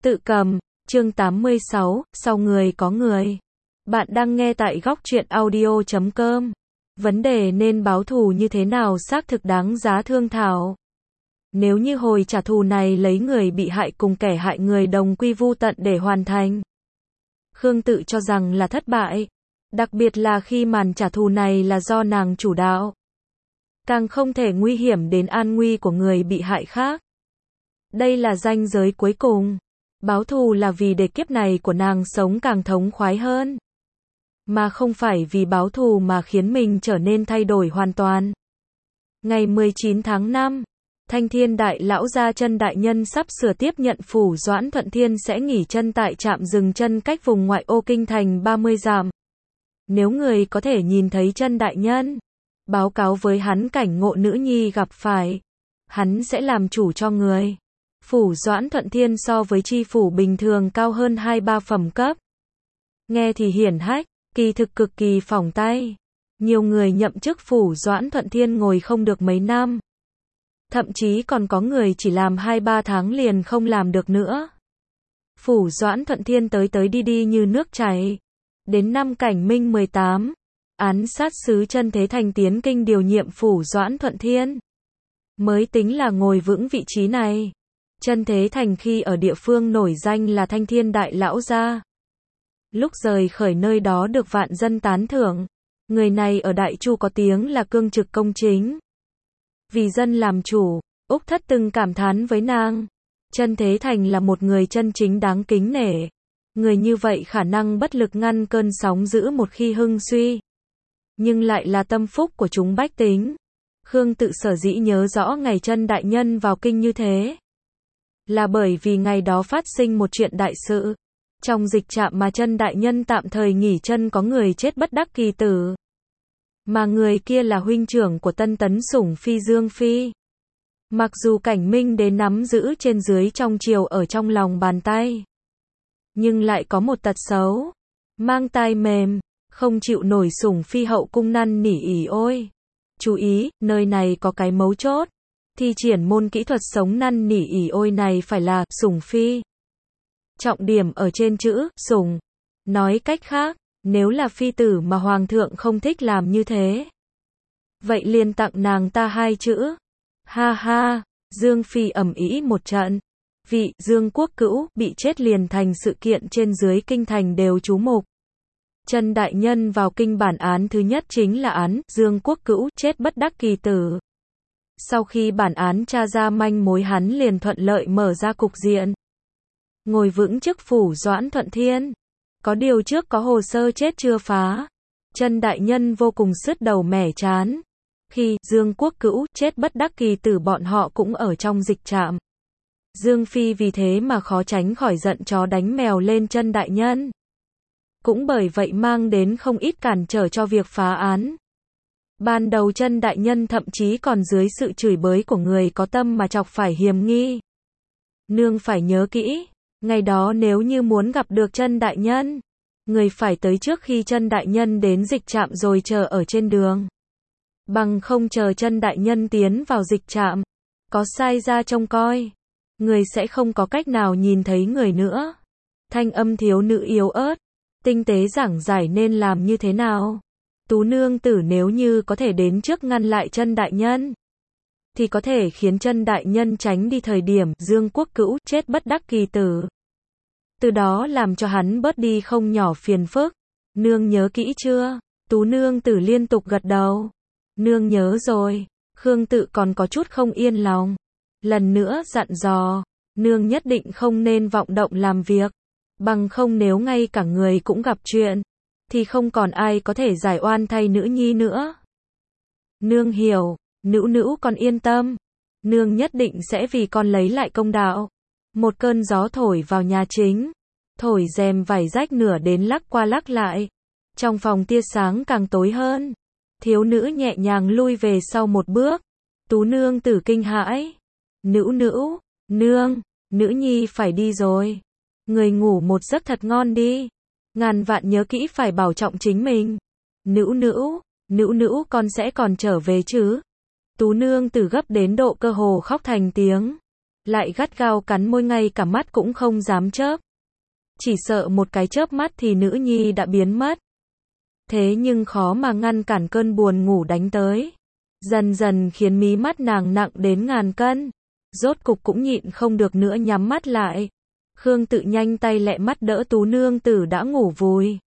Tự cầm, chương 86, sau người có người. Bạn đang nghe tại góc truyện audio.com. Vấn đề nên báo thù như thế nào xác thực đáng giá thương thảo. Nếu như hồi trả thù này lấy người bị hại cùng kẻ hại người đồng quy vu tận để hoàn thành, Khương Tự cho rằng là thất bại. Đặc biệt là khi màn trả thù này là do nàng chủ đạo. Càng không thể nguy hiểm đến an nguy của người bị hại khác. Đây là ranh giới cuối cùng. Báo thù là vì để kiếp này của nàng sống càng thống khoái hơn. Mà không phải vì báo thù mà khiến mình trở nên thay đổi hoàn toàn. Ngày 19 tháng 5, Thanh Thiên Đại Lão gia Chân Đại Nhân sắp sửa tiếp nhận phủ Doãn Thuận Thiên sẽ nghỉ chân tại trạm dừng chân cách vùng ngoại ô kinh thành 30 dặm. Nếu người có thể nhìn thấy Chân Đại Nhân, báo cáo với hắn cảnh ngộ nữ nhi gặp phải, hắn sẽ làm chủ cho người. Phủ Doãn Thuận Thiên so với chi phủ bình thường cao hơn 2-3 phẩm cấp. Nghe thì hiển hách, kỳ thực cực kỳ phỏng tay. Nhiều người nhậm chức phủ Doãn Thuận Thiên ngồi không được mấy năm. Thậm chí còn có người chỉ làm 2-3 tháng liền không làm được nữa. Phủ Doãn Thuận Thiên tới đi đi như nước chảy. Đến năm Cảnh Minh 18, án sát sứ Chân Thế Thành tiến kinh điều nhiệm phủ Doãn Thuận Thiên. Mới tính là ngồi vững vị trí này. Chân Thế Thành khi ở địa phương nổi danh là Thanh Thiên Đại Lão gia. Lúc rời khởi nơi đó được vạn dân tán thưởng. Người này ở Đại Chu có tiếng là cương trực công chính. Vì dân làm chủ, Úc Thất từng cảm thán với nàng. Chân Thế Thành là một người chân chính đáng kính nể. Người như vậy khả năng bất lực ngăn cơn sóng dữ một khi hưng suy. Nhưng lại là tâm phúc của chúng bách tính. Khương Tự sở dĩ nhớ rõ ngày Chân Đại Nhân vào kinh như thế. Là bởi vì ngày đó phát sinh một chuyện đại sự. Trong dịch trạm mà Chân Đại Nhân tạm thời nghỉ chân có người chết bất đắc kỳ tử. Mà người kia là huynh trưởng của Tân Tấn Sủng Phi Dương Phi. Mặc dù Cảnh Minh Đế nắm giữ trên dưới trong triều ở trong lòng bàn tay. Nhưng lại có một tật xấu. Mang tai mềm, không chịu nổi Sủng Phi hậu cung năn nỉ ỉ ôi. Chú ý, nơi này có cái mấu chốt. Thi triển môn kỹ thuật sống năn nỉ ỉ ôi này phải là Sủng Phi. Trọng điểm ở trên chữ sủng. Nói cách khác, nếu là phi tử mà hoàng thượng không thích làm như thế, vậy liền tặng nàng ta 2 chữ. Ha ha, Dương Phi ầm ĩ một trận. Vị Dương Quốc Cữu bị chết liền thành sự kiện trên dưới kinh thành đều chú mục. Chân Đại Nhân vào kinh bản án thứ nhất chính là án Dương Quốc Cữu chết bất đắc kỳ tử. Sau khi bản án tra ra manh mối hắn liền thuận lợi mở ra cục diện. Ngồi vững chức phủ Doãn Thuận Thiên. Có điều trước có hồ sơ chết chưa phá. Chân Đại Nhân vô cùng sứt đầu mẻ chán. Khi Dương Quốc Cữu chết bất đắc kỳ tử bọn họ cũng ở trong dịch trạm. Dương Phi vì thế mà khó tránh khỏi giận chó đánh mèo lên Chân Đại Nhân. Cũng bởi vậy mang đến không ít cản trở cho việc phá án. Ban đầu Chân Đại Nhân thậm chí còn dưới sự chửi bới của người có tâm mà chọc phải hiềm nghi. Nương phải nhớ kỹ, ngày đó nếu như muốn gặp được Chân Đại Nhân, người phải tới trước khi Chân Đại Nhân đến dịch trạm rồi chờ ở trên đường. Bằng không chờ Chân Đại Nhân tiến vào dịch trạm, có sai ra trông coi, người sẽ không có cách nào nhìn thấy người nữa. Thanh âm thiếu nữ yếu ớt, tinh tế giảng giải nên làm như thế nào. Tú nương tử nếu như có thể đến trước ngăn lại Chân Đại Nhân, thì có thể khiến Chân Đại Nhân tránh đi thời điểm Dương Quốc Cữu chết bất đắc kỳ tử. Từ đó làm cho hắn bớt đi không nhỏ phiền phức. Nương nhớ kỹ chưa? Tú nương tử liên tục gật đầu. Nương nhớ rồi. Khương Tự còn có chút không yên lòng. Lần nữa dặn dò, nương nhất định không nên vọng động làm việc. Bằng không nếu ngay cả người cũng gặp chuyện, thì không còn ai có thể giải oan thay nữ nhi nữa. Nương hiểu, nữu nữu con yên tâm. Nương nhất định sẽ vì con lấy lại công đạo. Một cơn gió thổi vào nhà chính. Thổi rèm vải rách nửa đến lắc qua lắc lại. Trong phòng tia sáng càng tối hơn. Thiếu nữ nhẹ nhàng lui về sau một bước. Tú nương tử kinh hãi. Nữu nữu, nương, nữ nhi phải đi rồi. Người ngủ một giấc thật ngon đi. Ngàn vạn nhớ kỹ phải bảo trọng chính mình. Nữu nữu con sẽ còn trở về chứ. Tú nương tử gấp đến độ cơ hồ khóc thành tiếng. lại gắt gao cắn môi, ngay cả mắt cũng không dám chớp. Chỉ sợ một cái chớp mắt thì nữ nhi đã biến mất. Thế nhưng khó mà ngăn cản cơn buồn ngủ đánh tới. Dần dần khiến mí mắt nàng nặng đến ngàn cân. Rốt cục cũng nhịn không được nữa nhắm mắt lại. Khương Tự nhanh tay lẹ mắt đỡ Tú nương tử đã ngủ vùi.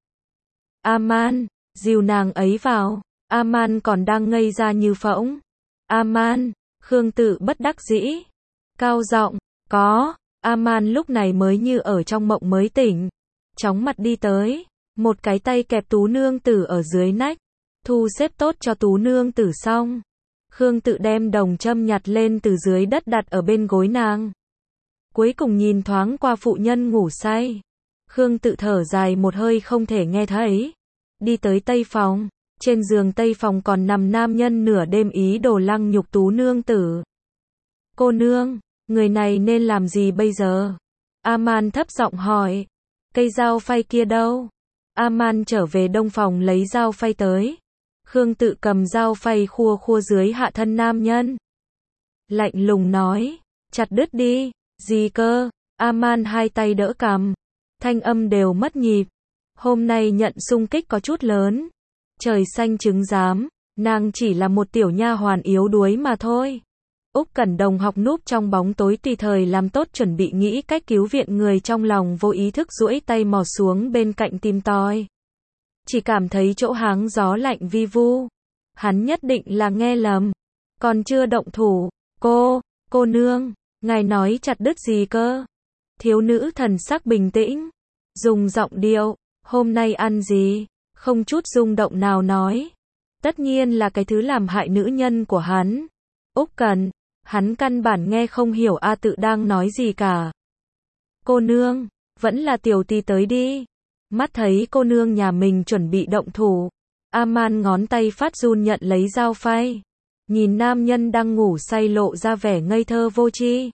A-man, dìu nàng ấy vào. A-man còn đang ngây ra như phỗng. A-man, Khương Tự bất đắc dĩ. Cao giọng, có. A-man lúc này mới như ở trong mộng mới tỉnh. Chóng mặt đi tới. Một cái tay kẹp Tú nương tử ở dưới nách. Thu xếp tốt cho Tú nương tử xong. Khương Tự đem đồng châm nhặt lên từ dưới đất đặt ở bên gối nàng. Cuối cùng nhìn thoáng qua phụ nhân ngủ say. Khương Tự thở dài một hơi không thể nghe thấy. Đi tới tây phòng. Trên giường tây phòng còn nằm nam nhân nửa đêm ý đồ lăng nhục Tú nương tử. Cô nương, người này nên làm gì bây giờ? A-man thấp giọng hỏi. Cây dao phay kia đâu? A-man trở về đông phòng lấy dao phay tới. Khương Tự cầm dao phay khua khua dưới hạ thân nam nhân. Lạnh lùng nói, chặt đứt đi. Gì cơ? A-man hai tay đỡ cằm. Thanh âm đều mất nhịp. Hôm nay nhận xung kích có chút lớn. Trời xanh trứng giám, nàng chỉ là một tiểu nha hoàn yếu đuối mà thôi. Úc Cẩn Đồng học núp trong bóng tối tùy thời làm tốt chuẩn bị nghĩ cách cứu viện người, trong lòng vô ý thức duỗi tay mò xuống bên cạnh tìm tòi. Chỉ cảm thấy chỗ háng gió lạnh vi vu. Hắn nhất định là nghe lầm. Còn chưa động thủ. Cô nương, ngài nói chặt đứt gì cơ? Thiếu nữ thần sắc bình tĩnh. Dùng giọng điệu, hôm nay ăn gì? Không chút rung động nào nói. Tất nhiên là cái thứ làm hại nữ nhân của hắn. Úc Cẩn, hắn căn bản nghe không hiểu A Tự đang nói gì cả. Cô nương, vẫn là tiểu tỷ tới đi. Mắt thấy cô nương nhà mình chuẩn bị động thủ. A-man ngón tay phát run nhận lấy dao phay. Nhìn nam nhân đang ngủ say lộ ra vẻ ngây thơ vô tri.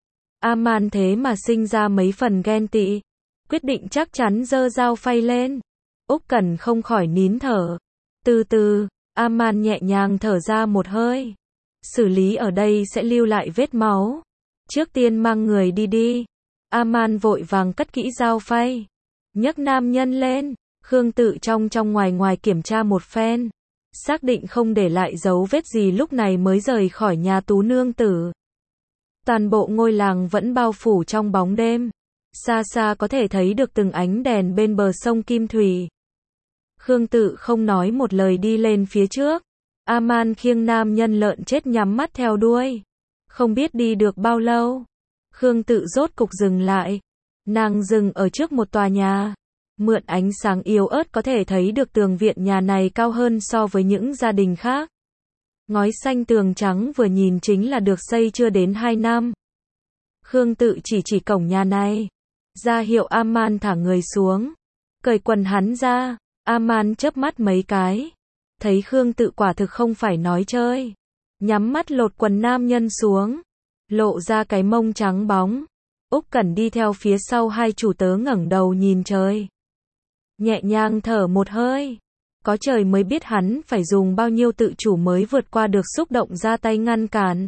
A-man thế mà sinh ra mấy phần ghen tị. Quyết định chắc chắn giơ dao phay lên. Úc Cẩn không khỏi nín thở. Từ từ, A-man nhẹ nhàng thở ra một hơi. Xử lý ở đây sẽ lưu lại vết máu. Trước tiên mang người đi đi. A-man vội vàng cất kỹ dao phay. Nhấc nam nhân lên. Khương Tự trong ngoài ngoài kiểm tra một phen. Xác định không để lại dấu vết gì lúc này mới rời khỏi nhà Tú nương tử. Toàn bộ ngôi làng vẫn bao phủ trong bóng đêm. Xa xa có thể thấy được từng ánh đèn bên bờ sông Kim Thủy. Khương Tự không nói một lời đi lên phía trước. A-man khiêng nam nhân lợn chết nhắm mắt theo đuôi. Không biết đi được bao lâu. Khương Tự rốt cục dừng lại. Nàng dừng ở trước một tòa nhà. Mượn ánh sáng yếu ớt có thể thấy được tường viện nhà này cao hơn so với những gia đình khác. Ngói xanh tường trắng vừa nhìn chính là được xây chưa đến 2 năm. Khương Tự chỉ cổng nhà này. Ra hiệu A-man thả người xuống. Cởi quần hắn ra. A-man chớp mắt mấy cái. Thấy Khương Tự quả thực không phải nói chơi. Nhắm mắt lột quần nam nhân xuống. Lộ ra cái mông trắng bóng. Úc Cẩn đi theo phía sau hai chủ tớ ngẩng đầu nhìn trời. Nhẹ nhàng thở một hơi. Có trời mới biết hắn phải dùng bao nhiêu tự chủ mới vượt qua được xúc động ra tay ngăn cản.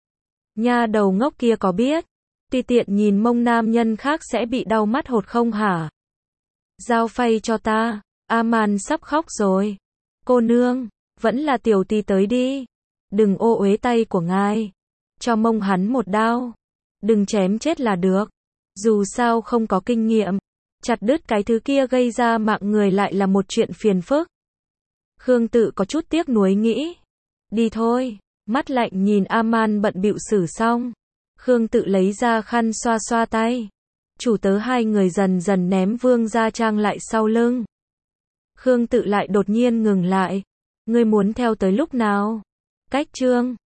Nha đầu ngốc kia có biết. Tùy tiện nhìn mông nam nhân khác sẽ bị đau mắt hột không hả? Dao phay cho ta. A-man sắp khóc rồi. Cô nương, vẫn là tiểu tỷ tới đi. Đừng ô uế tay của ngài. Cho mông hắn một đao. Đừng chém chết là được. Dù sao không có kinh nghiệm. Chặt đứt cái thứ kia gây ra mạng người lại là một chuyện phiền phức. Khương Tự có chút tiếc nuối nghĩ. Đi thôi. Mắt lạnh nhìn A-man bận bịu xử xong. Khương Tự lấy ra khăn xoa xoa tay. Chủ tớ hai người dần dần ném Vương Gia Trang lại sau lưng. Khương Tự lại đột nhiên ngừng lại. Ngươi muốn theo tới lúc nào? Cách chương